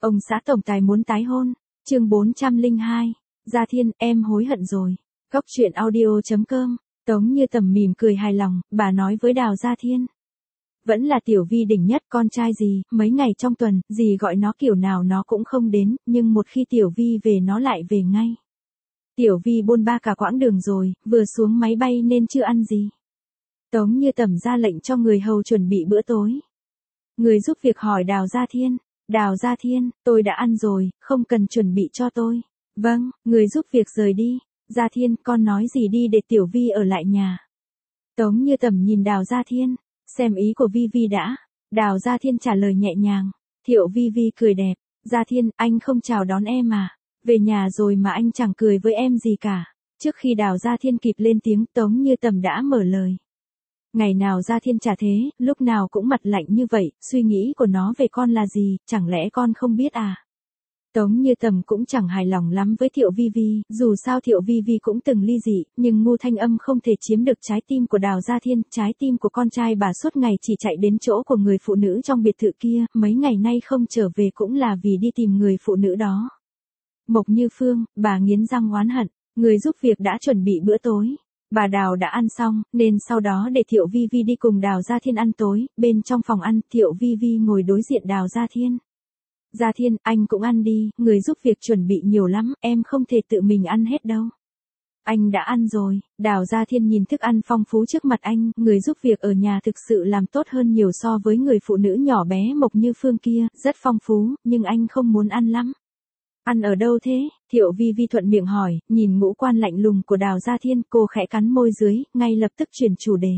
Ông xã tổng tài muốn tái hôn. Chương 402. Gia Thiên, em hối hận rồi. Góc truyện audio.com. Tống Như Tầm mỉm cười hài lòng, bà nói với Đào Gia Thiên. Vẫn là Tiểu Vi đỉnh nhất, con trai gì, mấy ngày trong tuần, gì gọi nó kiểu nào nó cũng không đến, nhưng một khi Tiểu Vi về nó lại về ngay. Tiểu Vi bôn ba cả quãng đường rồi, vừa xuống máy bay nên chưa ăn gì. Tống Như Tầm ra lệnh cho người hầu chuẩn bị bữa tối. Người giúp việc hỏi Đào Gia Thiên. Đào Gia Thiên, tôi đã ăn rồi, không cần chuẩn bị cho tôi. Vâng, người giúp việc rời đi. Gia Thiên, con nói gì đi để Tiểu Vi ở lại nhà. Tống Như Tầm nhìn Đào Gia Thiên, xem ý của Vi Vi đã. Đào Gia Thiên trả lời nhẹ nhàng. Thiệu Vi Vi cười đẹp. Gia Thiên, anh không chào đón em à? Về nhà rồi mà anh chẳng cười với em gì cả. Trước khi Đào Gia Thiên kịp lên tiếng, Tống Như Tầm đã mở lời. Ngày nào Gia Thiên chả thế, lúc nào cũng mặt lạnh như vậy, suy nghĩ của nó về con là gì, chẳng lẽ con không biết à? Tống Như Tầm cũng chẳng hài lòng lắm với Thiệu Vi Vi, dù sao Thiệu Vi Vi cũng từng ly dị, nhưng Ngô Thanh Âm không thể chiếm được trái tim của Đào Gia Thiên, trái tim của con trai bà suốt ngày chỉ chạy đến chỗ của người phụ nữ trong biệt thự kia, mấy ngày nay không trở về cũng là vì đi tìm người phụ nữ đó. Mộc Như Phương, bà nghiến răng oán hận, người giúp việc đã chuẩn bị bữa tối. Bà Đào đã ăn xong, nên sau đó để Thiệu Vi Vi đi cùng Đào Gia Thiên ăn tối, bên trong phòng ăn, Thiệu Vi Vi ngồi đối diện Đào Gia Thiên. Gia Thiên, anh cũng ăn đi, người giúp việc chuẩn bị nhiều lắm, em không thể tự mình ăn hết đâu. Anh đã ăn rồi. Đào Gia Thiên nhìn thức ăn phong phú trước mặt anh, người giúp việc ở nhà thực sự làm tốt hơn nhiều so với người phụ nữ nhỏ bé Mộc Như Phương kia, rất phong phú, nhưng anh không muốn ăn lắm. Ăn ở đâu thế? Thiệu Vi Vi thuận miệng hỏi, nhìn ngũ quan lạnh lùng của Đào Gia Thiên, cô khẽ cắn môi dưới, ngay lập tức chuyển chủ đề.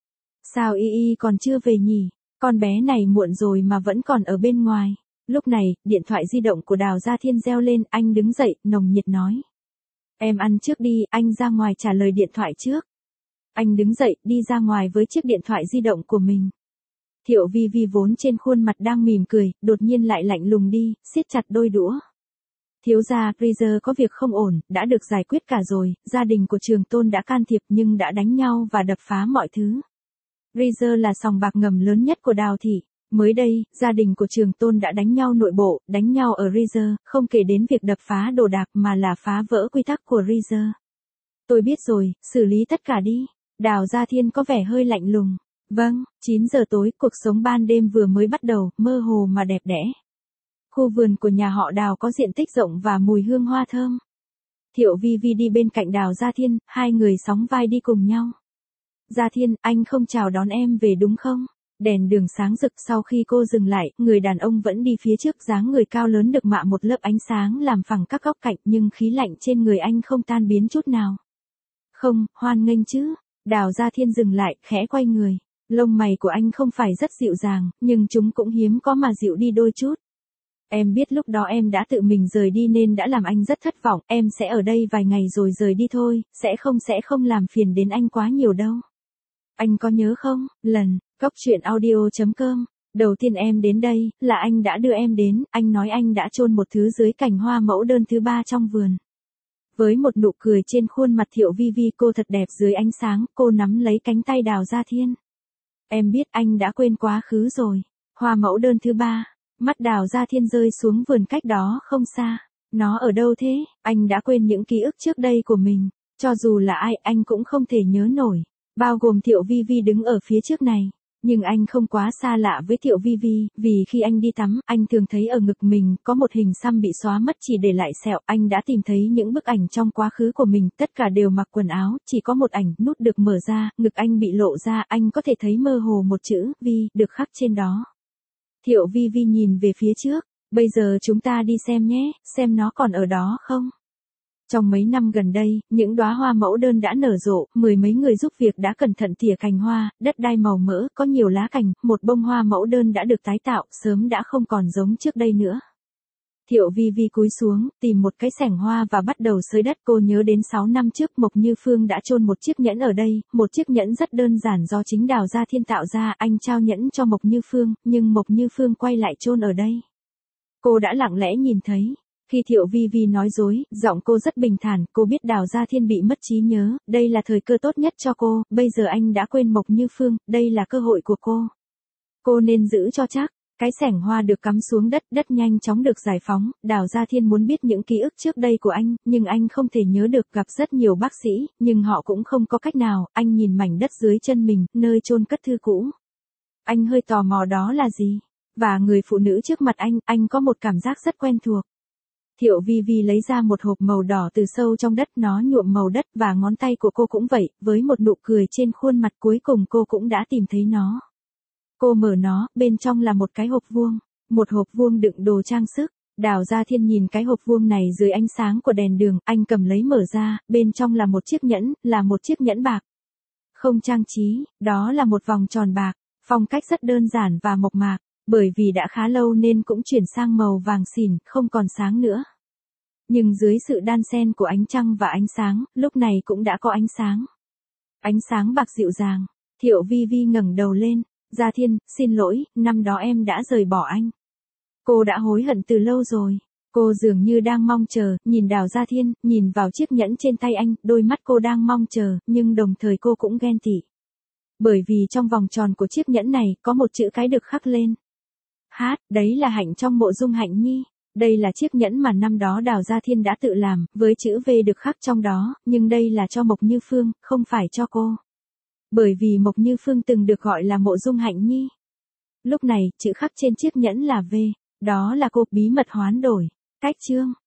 Sao Y Y còn chưa về nhỉ? Con bé này muộn rồi mà vẫn còn ở bên ngoài. Lúc này, điện thoại di động của Đào Gia Thiên reo lên, anh đứng dậy, nồng nhiệt nói. Em ăn trước đi, anh ra ngoài trả lời điện thoại trước. Anh đứng dậy, đi ra ngoài với chiếc điện thoại di động của mình. Thiệu Vi Vi vốn trên khuôn mặt đang mỉm cười, đột nhiên lại lạnh lùng đi, siết chặt đôi đũa. Thiếu gia, Freezer có việc không ổn, đã được giải quyết cả rồi, gia đình của Trường Tôn đã can thiệp nhưng đã đánh nhau và đập phá mọi thứ. Freezer là sòng bạc ngầm lớn nhất của Đào thị. Mới đây, gia đình của Trường Tôn đã đánh nhau nội bộ, đánh nhau ở Freezer, không kể đến việc đập phá đồ đạc mà là phá vỡ quy tắc của Freezer. Tôi biết rồi, xử lý tất cả đi. Đào Gia Thiên có vẻ hơi lạnh lùng. Vâng, 9 giờ tối, cuộc sống ban đêm vừa mới bắt đầu, mơ hồ mà đẹp đẽ. Khu vườn của nhà họ Đào có diện tích rộng và mùi hương hoa thơm. Thiệu Vi Vi đi bên cạnh Đào Gia Thiên, hai người sóng vai đi cùng nhau. Gia Thiên, anh không chào đón em về đúng không? Đèn đường sáng rực, sau khi cô dừng lại, người đàn ông vẫn đi phía trước, dáng người cao lớn được mạ một lớp ánh sáng làm phẳng các góc cạnh, nhưng khí lạnh trên người anh không tan biến chút nào. Không, hoan nghênh chứ. Đào Gia Thiên dừng lại, khẽ quay người. Lông mày của anh không phải rất dịu dàng, nhưng chúng cũng hiếm có mà dịu đi đôi chút. Em biết lúc đó em đã tự mình rời đi nên đã làm anh rất thất vọng, em sẽ ở đây vài ngày rồi rời đi thôi, sẽ không làm phiền đến anh quá nhiều đâu. Anh có nhớ không, Góc truyện audio.com, đầu tiên em đến đây, là anh đã đưa em đến, anh nói anh đã chôn một thứ dưới cành hoa mẫu đơn thứ 3 trong vườn. Với một nụ cười trên khuôn mặt Thiệu Vi Vi, cô thật đẹp dưới ánh sáng, cô nắm lấy cánh tay Đào Gia Thiên. Em biết anh đã quên quá khứ rồi. Hoa mẫu đơn thứ 3, mắt Đào Gia Thiên rơi xuống vườn cách đó không xa. Nó ở đâu thế? Anh đã quên những ký ức trước đây của mình. Cho dù là ai, anh cũng không thể nhớ nổi. Bao gồm Thiệu Vi Vi đứng ở phía trước này. Nhưng anh không quá xa lạ với Thiệu Vi Vi, vì khi anh đi tắm, anh thường thấy ở ngực mình có một hình xăm bị xóa mất chỉ để lại sẹo. Anh đã tìm thấy những bức ảnh trong quá khứ của mình, tất cả đều mặc quần áo, chỉ có một ảnh, nút được mở ra, ngực anh bị lộ ra, anh có thể thấy mơ hồ một chữ, Vi, được khắc trên đó. Thiệu Vi Vi nhìn về phía trước, bây giờ chúng ta đi xem nhé, xem nó còn ở đó không. Trong mấy năm gần đây, những đóa hoa mẫu đơn đã nở rộ, mười mấy người giúp việc đã cẩn thận tỉa cành hoa, đất đai màu mỡ, có nhiều lá cành, một bông hoa mẫu đơn đã được tái tạo, sớm đã không còn giống trước đây nữa. Thiệu Vi Vi cúi xuống, tìm một cái xẻng hoa và bắt đầu xới đất. Cô nhớ đến 6 năm trước Mộc Như Phương đã chôn một chiếc nhẫn ở đây, một chiếc nhẫn rất đơn giản do chính Đào Gia Thiên tạo ra, anh trao nhẫn cho Mộc Như Phương, nhưng Mộc Như Phương quay lại chôn ở đây. Cô đã lặng lẽ nhìn thấy. Khi Thiệu Vi Vi nói dối, giọng cô rất bình thản, cô biết Đào Gia Thiên bị mất trí nhớ, đây là thời cơ tốt nhất cho cô, bây giờ anh đã quên Mộc Như Phương, đây là cơ hội của cô. Cô nên giữ cho chắc. Cái xẻng hoa được cắm xuống đất, đất nhanh chóng được giải phóng, Đào Gia Thiên muốn biết những ký ức trước đây của anh, nhưng anh không thể nhớ được, gặp rất nhiều bác sĩ, nhưng họ cũng không có cách nào, anh nhìn mảnh đất dưới chân mình, nơi chôn cất thư cũ. Anh hơi tò mò đó là gì? Và người phụ nữ trước mặt anh có một cảm giác rất quen thuộc. Thiệu Vi Vi lấy ra một hộp màu đỏ từ sâu trong đất, nó nhuộm màu đất và ngón tay của cô cũng vậy, với một nụ cười trên khuôn mặt cuối cùng cô cũng đã tìm thấy nó. Cô mở nó, bên trong là một cái hộp vuông, một hộp vuông đựng đồ trang sức. Đào Gia Thiên nhìn cái hộp vuông này dưới ánh sáng của đèn đường, anh cầm lấy mở ra, bên trong là một chiếc nhẫn, là một chiếc nhẫn bạc. Không trang trí, đó là một vòng tròn bạc, phong cách rất đơn giản và mộc mạc, bởi vì đã khá lâu nên cũng chuyển sang màu vàng xỉn, không còn sáng nữa. Nhưng dưới sự đan xen của ánh trăng và ánh sáng, lúc này cũng đã có ánh sáng. Ánh sáng bạc dịu dàng, Thiệu Vi Vi ngẩng đầu lên. Gia Thiên, xin lỗi, năm đó em đã rời bỏ anh. Cô đã hối hận từ lâu rồi. Cô dường như đang mong chờ, nhìn Đào Gia Thiên, nhìn vào chiếc nhẫn trên tay anh, đôi mắt cô đang mong chờ, nhưng đồng thời cô cũng ghen tị. Bởi vì trong vòng tròn của chiếc nhẫn này, có một chữ cái được khắc lên. Đấy là Hạnh trong mộ dung Hạnh Nhi. Đây là chiếc nhẫn mà năm đó Đào Gia Thiên đã tự làm, với chữ V được khắc trong đó, nhưng đây là cho Mộc Như Phương, không phải cho cô. Bởi vì Mộc Như Phương từng được gọi là mộ dung Hạnh Nhi. Lúc này, chữ khắc trên chiếc nhẫn là V, đó là cô bí mật hoán đổi. Cách chương